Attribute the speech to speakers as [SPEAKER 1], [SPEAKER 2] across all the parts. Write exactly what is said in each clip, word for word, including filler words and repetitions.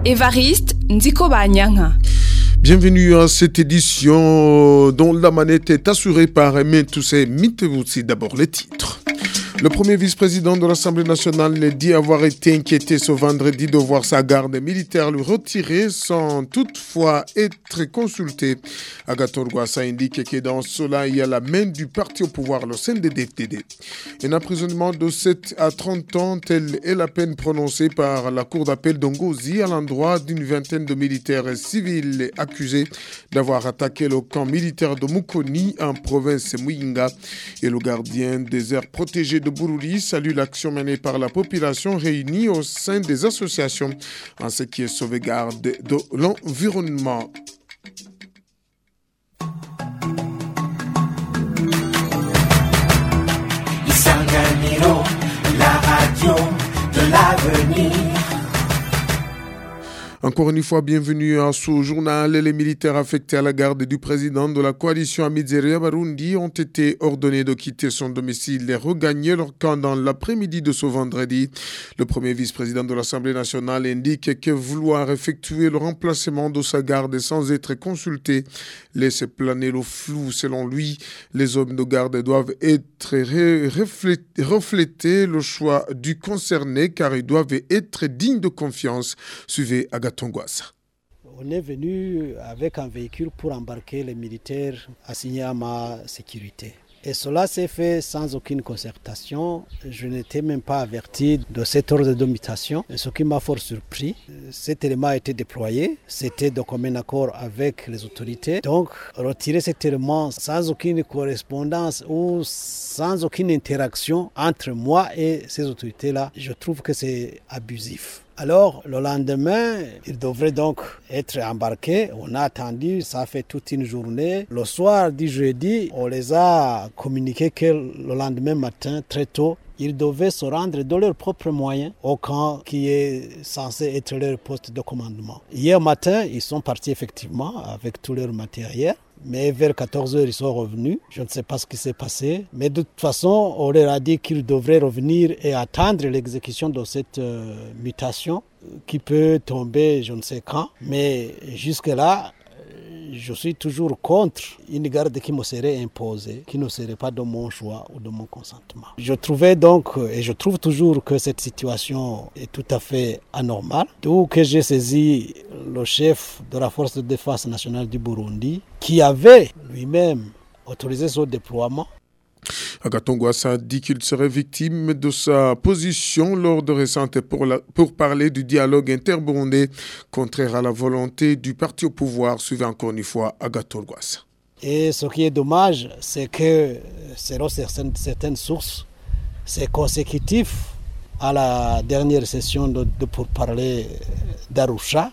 [SPEAKER 1] Évariste Ndiko-Banyanka.
[SPEAKER 2] Bienvenue à cette édition dont la manette est assurée par Aimé Toussé. Mettez-vous d'abord les titres. Le premier vice-président de l'Assemblée nationale dit avoir été inquiété ce vendredi de voir sa garde militaire lui retirer sans toutefois être consulté. Agathon Rwasa indique que dans cela, il y a la main du parti au pouvoir, le C N D D F D D. Un emprisonnement de sept à trente ans, telle est la peine prononcée par la cour d'appel d'Ongozi à l'endroit d'une vingtaine de militaires civils accusés d'avoir attaqué le camp militaire de Mukoni en province Muyinga. Et le gardien des aires protégées de Bururi salue l'action menée par la population réunie au sein des associations en ce qui est sauvegarde de l'environnement.
[SPEAKER 3] Isanganiro, la radio de l'avenir.
[SPEAKER 2] Encore une fois, bienvenue à ce journal. Les militaires affectés à la garde du président de la coalition Amizero Barundi ont été ordonnés de quitter son domicile et regagner leur camp dans l'après-midi de ce vendredi. Le premier vice-président de l'Assemblée nationale indique que vouloir effectuer le remplacement de sa garde sans être consulté laisse planer le flou. Selon lui, les hommes de garde doivent être refléter le choix du concerné car ils doivent être dignes de confiance. Suivez Agathon.
[SPEAKER 4] On est venu avec un véhicule pour embarquer les militaires assignés à ma sécurité. Et cela s'est fait sans aucune concertation. Je n'étais même pas averti de cet ordre de mutation, ce qui m'a fort surpris. Cet élément a été déployé, c'était de commun accord avec les autorités. Donc, retirer cet élément sans aucune correspondance ou sans aucune interaction entre moi et ces autorités-là, je trouve que c'est abusif. Alors, le lendemain, il devrait donc être embarqué. On a attendu, ça a fait toute une journée. Le soir du jeudi, on les a communiqué que le lendemain matin, très tôt, ils devaient se rendre de leurs propres moyens au camp qui est censé être leur poste de commandement. Hier matin, ils sont partis effectivement avec tout leur matériel. Mais vers quatorze heures, ils sont revenus. Je ne sais pas ce qui s'est passé. Mais de toute façon, on leur a dit qu'ils devraient revenir et attendre l'exécution de cette euh, mutation qui peut tomber je ne sais quand. Mais jusque-là, je suis toujours contre une garde qui me serait imposée, qui ne serait pas de mon choix ou de mon consentement. Je trouvais donc, et je trouve toujours que cette situation est tout à fait anormale. D'où que j'ai saisi le chef de la force de défense nationale du Burundi, qui avait lui-même autorisé son déploiement.
[SPEAKER 2] Agathon Rwasa dit qu'il serait victime de sa position lors de récentes pour, la, pour parler du dialogue interburundais contraire à la volonté du parti au pouvoir. Suivez encore une fois Agathon Rwasa.
[SPEAKER 4] Et ce qui est dommage, c'est que selon certaines, certaines sources, c'est consécutif à la dernière session de, de pourparlers d'Arusha,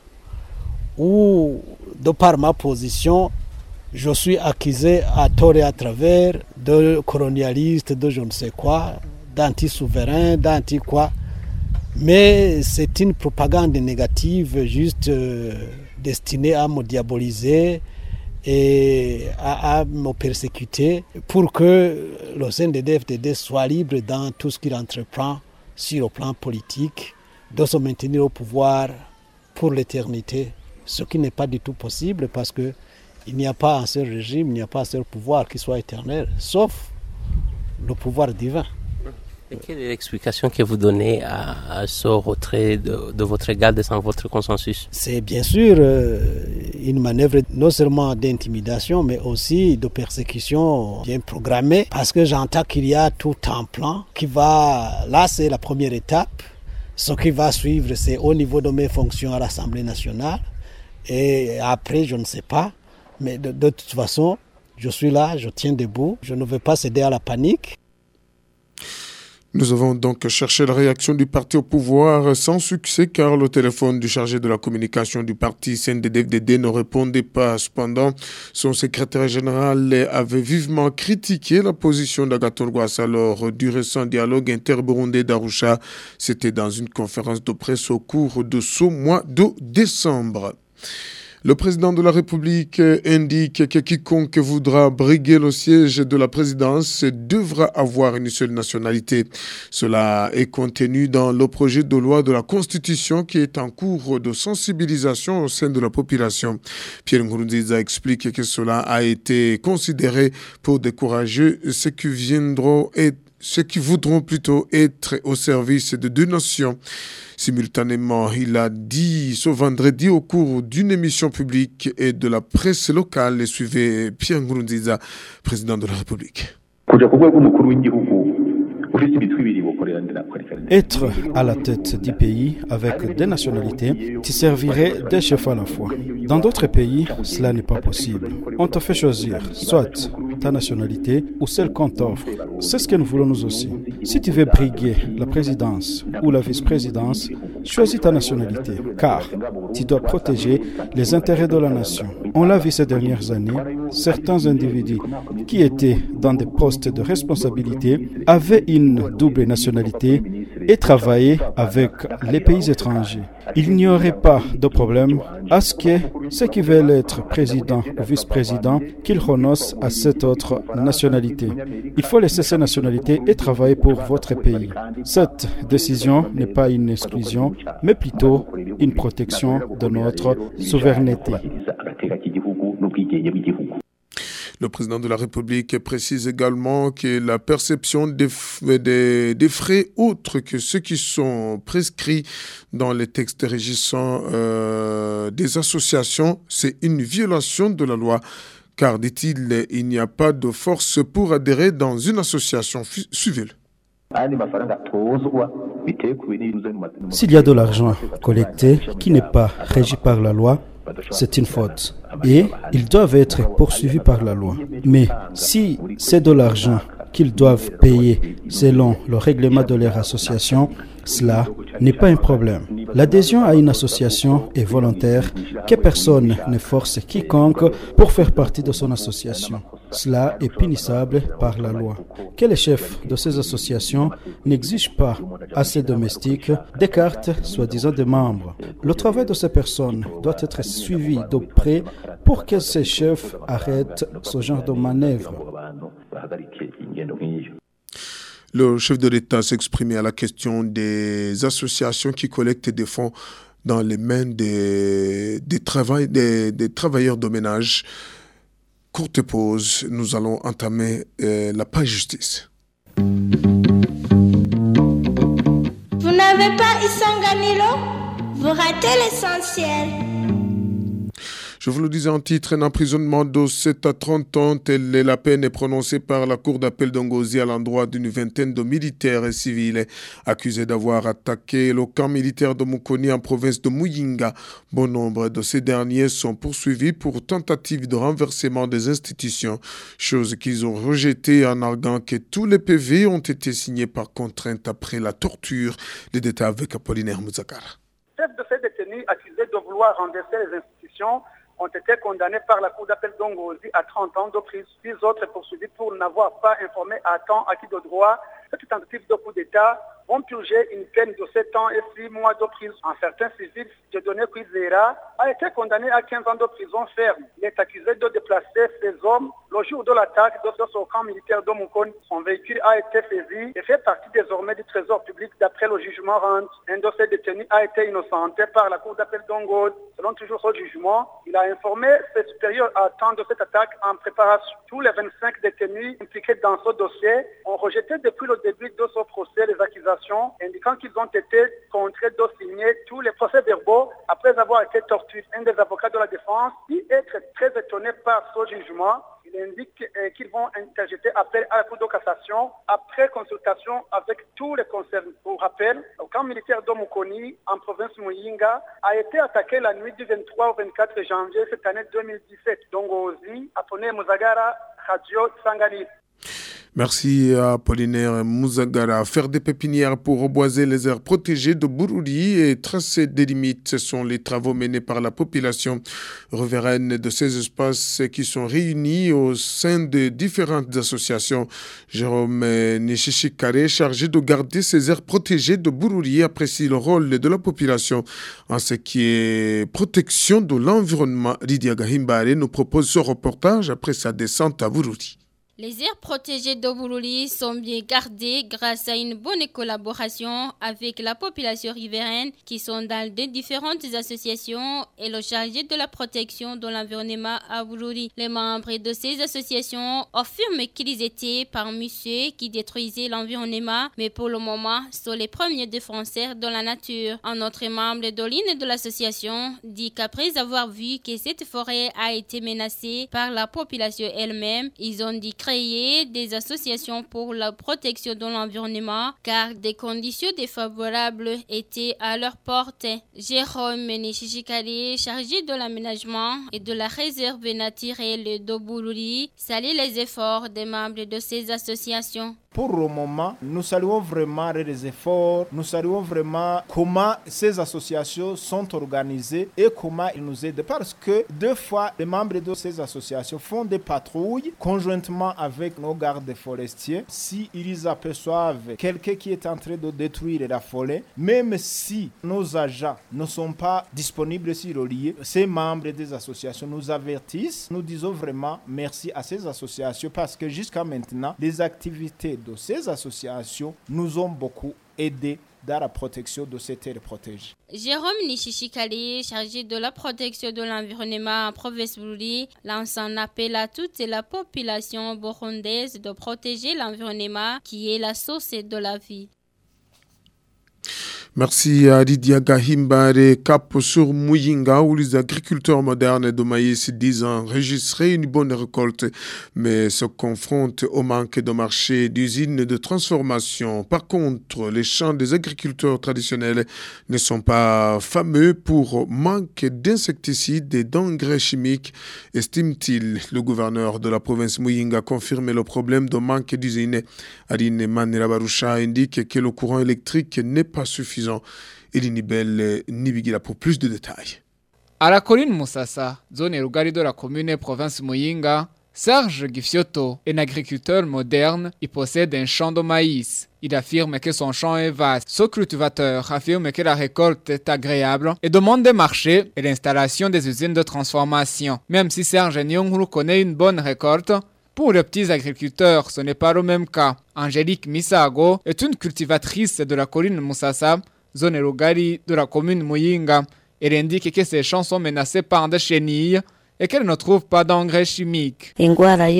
[SPEAKER 4] où de par ma position, je suis accusé à tort et à travers de colonialiste, de je ne sais quoi, d'anti-souverain, d'anti-quoi. Mais c'est une propagande négative juste euh, destinée à me diaboliser et à, à me persécuter pour que le C N D D F D D soit libre dans tout ce qu'il entreprend sur le plan politique, de se maintenir au pouvoir pour l'éternité, ce qui n'est pas du tout possible parce que il n'y a pas un seul régime, il n'y a pas un seul pouvoir qui soit éternel, sauf le pouvoir divin.
[SPEAKER 5] Et quelle est l'explication que vous donnez à, à ce retrait de, de votre garde sans votre consensus? C'est
[SPEAKER 4] bien sûr euh, une manœuvre non seulement d'intimidation, mais aussi de persécution bien programmée, parce que j'entends qu'il y a tout un plan qui va... Là, c'est la première étape. Ce qui va suivre, c'est au niveau de mes fonctions à l'Assemblée nationale. Et après, je ne sais pas. Mais de, de toute façon, je suis là, je tiens debout, je ne veux pas céder à la panique.
[SPEAKER 2] Nous avons donc cherché la réaction du parti au pouvoir sans succès car le téléphone du chargé de la communication du parti C N D D F D D ne répondait pas. Cependant, son secrétaire général avait vivement critiqué la position d'Agathon Rwasa lors du récent dialogue interburundais d'Arusha. C'était dans une conférence de presse au cours de ce mois de décembre. Le président de la République indique que quiconque voudra briguer le siège de la présidence devra avoir une seule nationalité. Cela est contenu dans le projet de loi de la Constitution qui est en cours de sensibilisation au sein de la population. Pierre Nkurunziza explique que cela a été considéré pour décourager ceux qui viendront et ceux qui voudront plutôt être au service de deux nations. Simultanément, il a dit ce vendredi au cours d'une émission publique et de la presse locale. Suivez Pierre Nkurunziza, président de la République.
[SPEAKER 6] Être à la tête du pays avec des nationalités, tu servirais des chefs à la fois. Dans d'autres pays, cela n'est pas possible. On te fait choisir soit ta nationalité ou celle qu'on t'offre. C'est ce que nous voulons nous aussi. Si tu veux briguer la présidence ou la vice-présidence, choisis ta nationalité, car tu dois protéger les intérêts de la nation. On l'a vu ces dernières années, certains individus qui étaient dans des postes de responsabilité avaient une double nationalité et travaillaient avec les pays étrangers. Il n'y aurait pas de problème à ce que ceux qui veulent être président ou vice-président qu'ils renoncent à cette autre nationalité. Il faut laisser ces nationalités et travailler pour votre pays. Cette décision n'est pas une exclusion, mais plutôt une protection de notre souveraineté.
[SPEAKER 2] Le président de la République précise également que la perception des, des, des frais autres que ceux qui sont prescrits dans les textes régissant euh, des associations, c'est une violation de la loi. Car, dit-il, il n'y a pas de force pour adhérer dans une association civile.
[SPEAKER 6] S'il y a de l'argent collecté qui n'est pas régi par la loi, c'est une faute et ils doivent être poursuivis par la loi. Mais si c'est de l'argent qu'ils doivent payer selon le règlement de leur association, cela n'est pas un problème. L'adhésion à une association est volontaire, que personne ne force quiconque pour faire partie de son association. Cela est punissable par la loi. Que les chefs de ces associations n'exigent pas à ces domestiques des cartes soi-disant des membres. Le travail de ces personnes doit être suivi de près pour que ces chefs arrêtent ce genre de manœuvre.
[SPEAKER 2] Le chef de l'État s'exprimait à la question des associations qui collectent des fonds dans les mains des, des, travail, des, des travailleurs de ménage. Courte pause, nous allons entamer euh, la page justice.
[SPEAKER 7] Vous n'avez pas Isanganilo? Vous ratez l'essentiel.
[SPEAKER 2] Je vous le disais en titre, un emprisonnement de sept à trente ans, telle est la peine est prononcée par la cour d'appel d'Ongozi à l'endroit d'une vingtaine de militaires et civils accusés d'avoir attaqué le camp militaire de Mukoni en province de Muyinga. Bon nombre de ces derniers sont poursuivis pour tentative de renversement des institutions, chose qu'ils ont rejetée en arguant que tous les P V ont été signés par contrainte après la torture. Les détails avec Apollinaire Mouzakara.
[SPEAKER 8] Chef de ces détenus accusés de vouloir renverser les institutions ont été condamnés par la cour d'appel d'Ongozi à trente ans de prison. Six autres poursuivis pour n'avoir pas informé à temps acquis de droit cette tentative de coup d'État vont purger une peine de sept ans et six mois de prison. Un certain civil, Dieudonné Kwizera, a été condamné à quinze ans de prison ferme. Il est accusé de déplacer ses hommes le jour de l'attaque de ce camp militaire de Mukoni. Son véhicule a été saisi et fait partie désormais du trésor public d'après le jugement rendu. Un de ces détenus a été innocenté par la cour d'appel d'Ongozi. Selon toujours ce jugement, il a informé ses supérieurs à temps de cette attaque en préparation. Tous les vingt-cinq détenus impliqués dans ce dossier ont rejeté depuis le début de ce procès les accusations, indiquant qu'ils ont été contraints de signer tous les procès-verbaux après avoir été torturés. Un des avocats de la défense dit être très étonné par ce jugement. Il indique qu'ils vont interjeter appel à la Cour de cassation après consultation avec tous les concernés. Pour rappel, le camp militaire de Mukoni, en province Muyinga, a été attaqué la nuit du vingt-trois au vingt-quatre janvier cette année deux mille dix-sept. Dongozi, Apollinaire Mouzakara, Radio Isanganiro.
[SPEAKER 2] Merci à Apollinaire Mouzagara. Faire des pépinières pour reboiser les aires protégées de Bururi et tracer des limites, ce sont les travaux menés par la population riveraine de ces espaces qui sont réunis au sein de différentes associations. Jérôme Nishishikare, chargé de garder ces aires protégées de Bururi, apprécie le rôle de la population en ce qui est protection de l'environnement. Lydia Gahimbare nous propose ce reportage après sa descente à Bururi.
[SPEAKER 9] Les aires protégées de Bururi sont bien gardées grâce à une bonne collaboration avec la population riveraine qui sont dans des différentes associations et le chargé de la protection de l'environnement à Bururi. Les membres de ces associations affirment qu'ils étaient parmi ceux qui détruisaient l'environnement, mais pour le moment sont les premiers défenseurs de la nature. Un autre membre de l'une de l'association dit qu'après avoir vu que cette forêt a été menacée par la population elle-même, ils ont dit créer des associations pour la protection de l'environnement car des conditions défavorables étaient à leur portée. Jérôme Nishishikari, chargé de l'aménagement et de la réserve naturelle de Bururi, salue les efforts des membres de ces associations.
[SPEAKER 10] Pour le moment, nous saluons vraiment les efforts, nous saluons vraiment comment ces associations sont organisées et comment ils nous aident. Parce que deux fois, les membres de ces associations font des patrouilles conjointement avec nos gardes forestiers. S'ils aperçoivent quelqu'un qui est en train de détruire la forêt, même si nos agents ne sont pas disponibles sur le lieu, ces membres des associations nous avertissent. Nous disons vraiment merci à ces associations parce que jusqu'à maintenant, les activités de ces associations nous ont beaucoup aidés dans la protection de ces terres protégées.
[SPEAKER 9] Jérôme Nishishikari, chargé de la protection de l'environnement en province Bururi, lance un appel à toute la population burundaise de protéger l'environnement qui est la source de la vie.
[SPEAKER 2] Merci à Lydia Gahimbare. Cap sur Muyinga, où les agriculteurs modernes de maïs disent enregistrer une bonne récolte, mais se confrontent au manque de marché d'usines de transformation. Par contre, les champs des agriculteurs traditionnels ne sont pas fameux pour manque d'insecticides et d'engrais chimiques, estime-t-il. Le gouverneur de la province Muyinga confirme le problème de manque d'usines. Aline Manirabarusha indique que le courant électrique n'est pas suffisant. Elinibel Nibigira pour plus de détails.
[SPEAKER 11] À la colline Moussassa, zone rugari de la commune province Muyinga, Serge Gifioto, un agriculteur moderne, il possède un champ de maïs. Il affirme que son champ est vaste. Ce cultivateur affirme que la récolte est agréable et demande des marchés et l'installation des usines de transformation. Même si Serge Nyonguru connaît une bonne récolte, pour les petits agriculteurs, ce n'est pas le même cas. Angélique Misago est une cultivatrice de la colline Moussassa, zone rugari de la commune Muyinga. Elle indique que ses champs sont menacés par des chenilles et qu'elle ne trouve pas d'engrais chimiques.
[SPEAKER 12] Il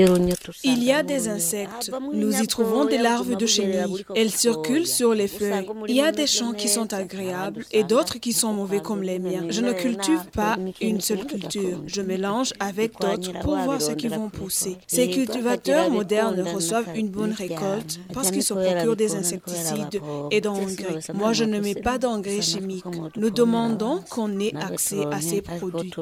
[SPEAKER 12] y a des insectes. Nous y trouvons des larves de chenilles. Elles circulent sur les feuilles. Il y a des champs qui sont agréables et d'autres qui sont mauvais comme les miens. Je ne cultive pas une seule culture. Je mélange avec d'autres pour voir ce qui vont pousser. Ces cultivateurs modernes reçoivent une bonne récolte parce qu'ils se procurent des insecticides et d'engrais. Moi, je ne mets pas d'engrais chimiques. Nous demandons qu'on ait accès à ces produits.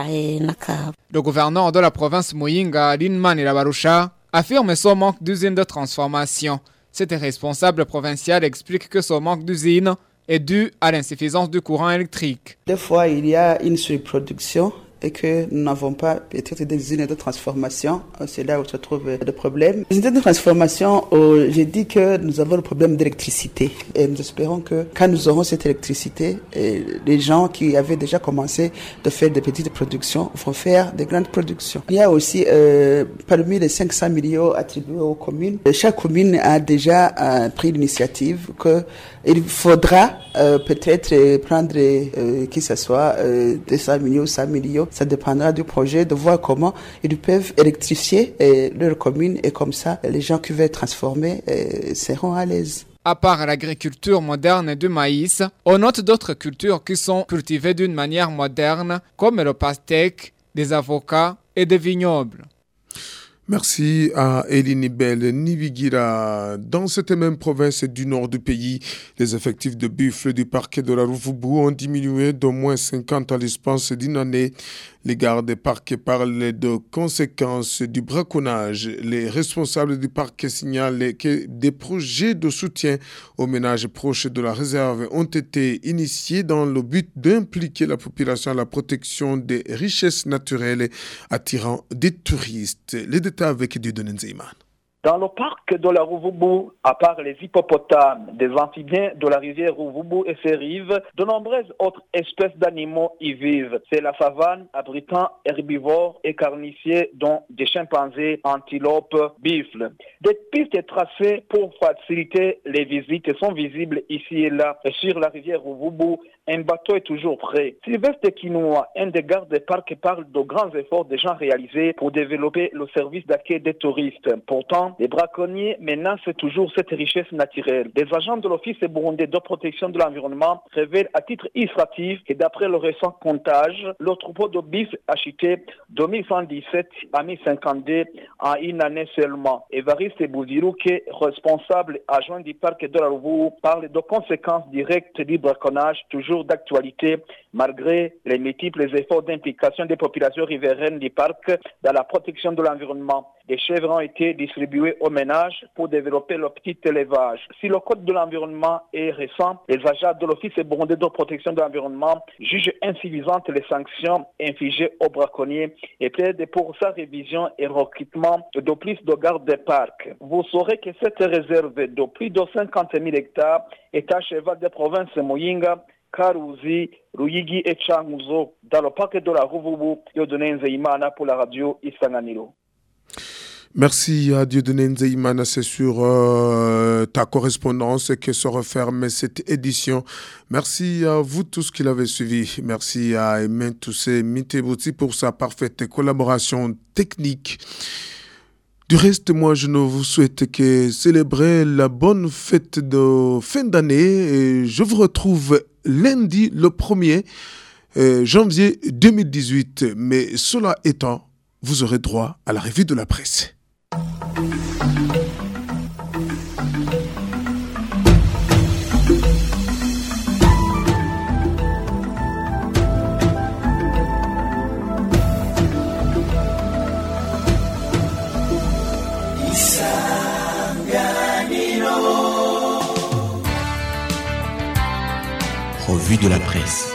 [SPEAKER 11] Le gouverneur de la province Muyinga, Linman Irabarusha, affirme son manque d'usines de transformation. Cet responsable provincial explique que ce manque d'usines est dû à l'insuffisance du courant électrique.
[SPEAKER 13] Des fois, il y a une surproduction et que nous n'avons pas peut-être des usines de transformation. C'est là où se trouve le problème. Les usines de transformation, oh, j'ai dit que nous avons le problème d'électricité. Et nous espérons que quand nous aurons cette électricité, et les gens qui avaient déjà commencé de faire des petites productions vont faire des grandes productions. Il y a aussi, euh, parmi les cinq cents millions attribués aux communes, chaque commune a déjà euh, pris l'initiative qu'il faudra euh, peut-être prendre, euh, qui ce soit, euh, deux cents millions ou cent millions. Ça dépendra du projet, de voir comment ils peuvent électrifier eh, leur commune et comme ça, les gens qui veulent transformer eh, seront à l'aise.
[SPEAKER 11] À part l'agriculture moderne du maïs, on note d'autres cultures qui sont cultivées d'une manière moderne, comme le pastèque, des avocats et des vignobles.
[SPEAKER 2] Merci à Elinibel Nibigira. Dans cette même province du nord du pays, les effectifs de buffles du parquet de la Rouvoubou ont diminué d'au moins cinquante à l'espace d'une année. Les gardes des parcs parlent de conséquences du braconnage. Les responsables du parc signalent que des projets de soutien aux ménages proches de la réserve ont été initiés dans le but d'impliquer la population à la protection des richesses naturelles attirant des touristes. Les détails avec Dieudonné Nzeyimana.
[SPEAKER 14] Dans le parc de la Rouvoubou, à part les hippopotames, des amphibiens de la rivière Rouvoubou et ses rives, de nombreuses autres espèces d'animaux y vivent. C'est la savane abritant herbivores et carniciers dont des chimpanzés, antilopes, buffles. Des pistes tracées pour faciliter les visites sont visibles ici et là. Et sur la rivière Rouvoubou, un bateau est toujours prêt. Sylvestre Kinoa, un des gardes des parcs, parle de grands efforts déjà réalisés pour développer le service d'accueil des touristes. Pourtant, les braconniers menacent toujours cette richesse naturelle. Des agents de l'Office burundais de protection de l'environnement révèlent à titre illustratif que d'après le récent comptage, le troupeau de bif a chuté de mille cent dix-sept à mille cinquante-deux en une année seulement. Évariste Bouzirou, qui est responsable adjoint du parc de la Rouvoubou, parle de conséquences directes du braconnage, toujours d'actualité, malgré les multiples efforts d'implication des populations riveraines du parc dans la protection de l'environnement. Des chèvres ont été distribuées aux ménages pour développer le petit élevage. Si le code de l'environnement est récent, les agents de l'Office burundais de protection de l'environnement jugent insuffisantes les sanctions infligées aux braconniers et plaident pour sa révision et recrutement de plus de gardes des parcs. Vous saurez que cette réserve de plus de cinquante mille hectares est à cheval des provinces Muyinga, Karuzi, Ruyigi et Changuzo dans le parc de la Rouvoubou. Dieudonné Nzeyimana pour la radio Isanganiro.
[SPEAKER 2] Merci à Dieudonné Nzeyimana, c'est sur euh, ta correspondance que se referme cette édition. Merci à vous tous qui l'avez suivi. Merci à Aimé Toussé Mitebouti pour sa parfaite collaboration technique. Du reste, moi, je ne vous souhaite que célébrer la bonne fête de fin d'année. Et je vous retrouve lundi le premier janvier deux mille dix-huit. Mais cela étant, vous aurez droit à la revue de la presse.
[SPEAKER 15] Revue de la presse.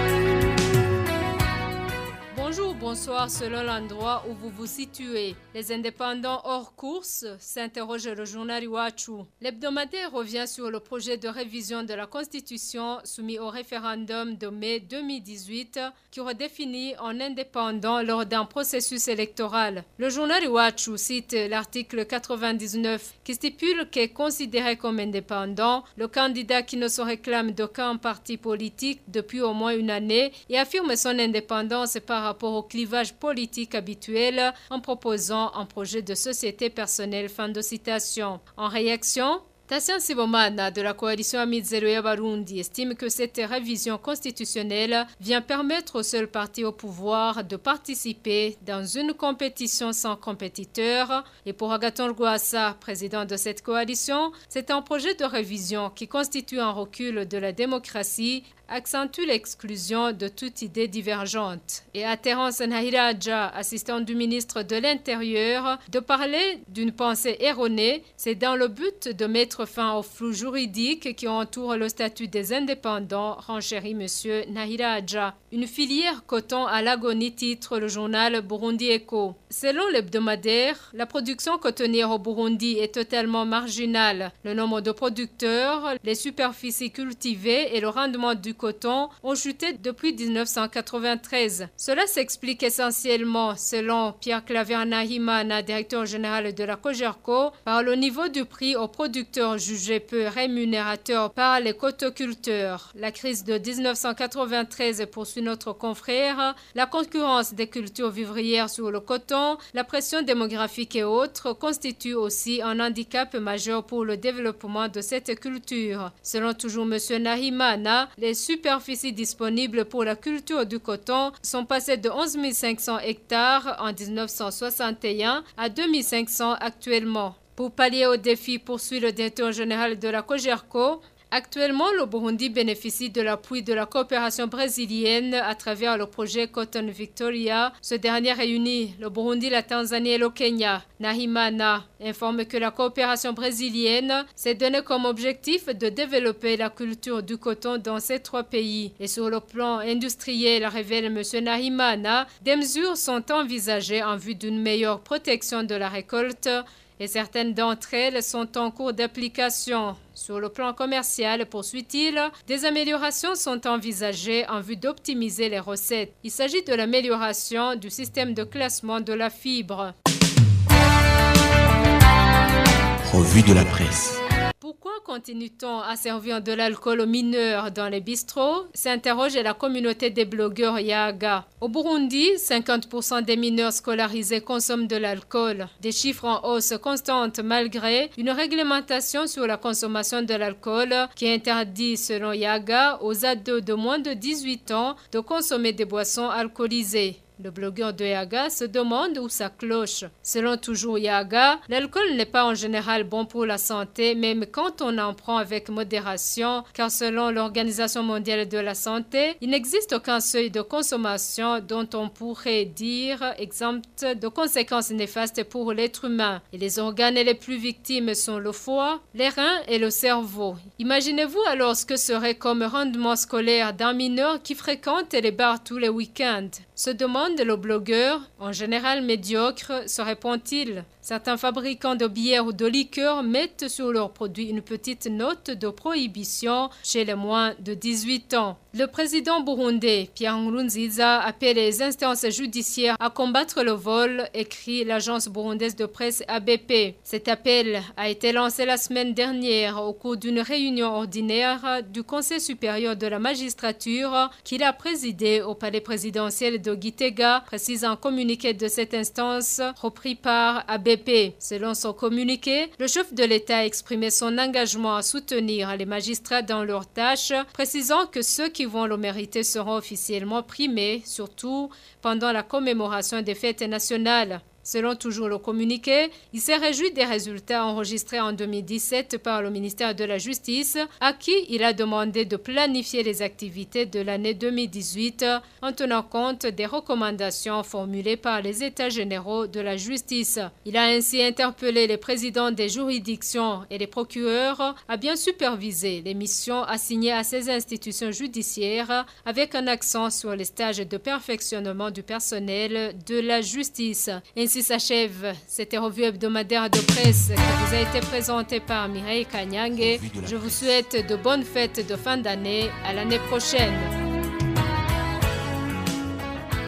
[SPEAKER 16] Bonsoir, selon l'endroit où vous vous situez. Les indépendants hors course, s'interroge le journal Iwachu. L'hebdomadaire revient sur le projet de révision de la Constitution soumis au référendum de mai deux mille dix-huit qui redéfinit en indépendant lors d'un processus électoral. Le journal Iwachu cite l'article quatre-vingt-dix-neuf qui stipule qu'est considéré comme indépendant le candidat qui ne se réclame d'aucun parti politique depuis au moins une année et affirme son indépendance par rapport au clivage politique habituel en proposant un projet de société personnelle. Fin de citation. En réaction, Tassian Sibomana de la coalition Amizero ya Barundi estime que cette révision constitutionnelle vient permettre au seul parti au pouvoir de participer dans une compétition sans compétiteur. Et pour Agathon Rwasa, président de cette coalition, c'est un projet de révision qui constitue un recul de la démocratie, accentue l'exclusion de toute idée divergente. Et à Terence Nahiraja, assistant du ministre de l'Intérieur, de parler d'une pensée erronée, c'est dans le but de mettre fin au flou juridique qui entoure le statut des indépendants, renchérit M. Nahiraja. Une filière coton à l'agonie, titre le journal Burundi Echo. Selon l'hebdomadaire, la production cotonnière au Burundi est totalement marginale. Le nombre de producteurs, les superficies cultivées et le rendement du coton ont chuté depuis dix-neuf cent quatre-vingt-treize. Cela s'explique essentiellement, selon Pierre Claver Nahimana, directeur général de la Cogerco, par le niveau du prix aux producteurs jugé peu rémunérateur par les cotoculteurs. La crise de dix-neuf cent quatre-vingt-treize, poursuit notre confrère, la concurrence des cultures vivrières sur le coton, la pression démographique et autres constituent aussi un handicap majeur pour le développement de cette culture. Selon toujours M. Nahimana, les superficies disponibles pour la culture du coton sont passées de onze mille cinq cents hectares en dix-neuf cent soixante et un à deux mille cinq cents actuellement. Pour pallier au défi, poursuit le directeur général de la Cogerco, Actuellement, le Burundi bénéficie de l'appui de la coopération brésilienne à travers le projet Cotton Victoria. Ce dernier réunit le Burundi, la Tanzanie et le Kenya. Nahimana informe que la coopération brésilienne s'est donnée comme objectif de développer la culture du coton dans ces trois pays. Et sur le plan industriel, révèle M. Nahimana, des mesures sont envisagées en vue d'une meilleure protection de la récolte et certaines d'entre elles sont en cours d'application. Sur le plan commercial, poursuit-il, des améliorations sont envisagées en vue d'optimiser les recettes. Il s'agit de l'amélioration du système de classement de la fibre.
[SPEAKER 15] Revue de la presse.
[SPEAKER 16] Pourquoi continue-t-on à servir de l'alcool aux mineurs dans les bistrots? S'interroge la communauté des blogueurs Yaga. Au Burundi, cinquante pour cent des mineurs scolarisés consomment de l'alcool. Des chiffres en hausse constante malgré une réglementation sur la consommation de l'alcool qui interdit, selon Yaga, aux ados de moins de dix-huit ans de consommer des boissons alcoolisées. Le blogueur de Yaga se demande où ça cloche. Selon toujours Yaga, l'alcool n'est pas en général bon pour la santé, même quand on en prend avec modération, car selon l'Organisation mondiale de la santé, il n'existe aucun seuil de consommation dont on pourrait dire exempt de conséquences néfastes pour l'être humain. Et les organes les plus victimes sont le foie, les reins et le cerveau. Imaginez-vous alors ce que serait comme rendement scolaire d'un mineur qui fréquente les bars tous les week-ends. Se demande le blogueur, en général médiocre, se répond-il. Certains fabricants de bière ou de liqueurs mettent sur leurs produits une petite note de prohibition chez les moins de dix-huit ans. Le président burundais, Pierre Nkurunziza, appelle les instances judiciaires à combattre le vol, écrit l'agence burundaise de presse A B P. Cet appel a été lancé la semaine dernière au cours d'une réunion ordinaire du Conseil supérieur de la magistrature qu'il a présidé au palais présidentiel de Gitega, précise un communiqué de cette instance repris par A B P. Selon son communiqué, le chef de l'État a exprimé son engagement à soutenir les magistrats dans leurs tâches, précisant que ceux qui vont le mériter seront officiellement primés, surtout pendant la commémoration des fêtes nationales. Selon toujours le communiqué, il s'est réjoui des résultats enregistrés en deux mille dix-sept par le ministère de la Justice, à qui il a demandé de planifier les activités de l'année deux mille dix-huit en tenant compte des recommandations formulées par les États généraux de la justice. Il a ainsi interpellé les présidents des juridictions et les procureurs à bien superviser les missions assignées à ces institutions judiciaires avec un accent sur les stages de perfectionnement du personnel de la justice. Ainsi s'achève cette revue hebdomadaire de presse qui vous a été présentée par Mireille Kanyange. Je vous souhaite de bonnes fêtes de fin d'année. À l'année prochaine.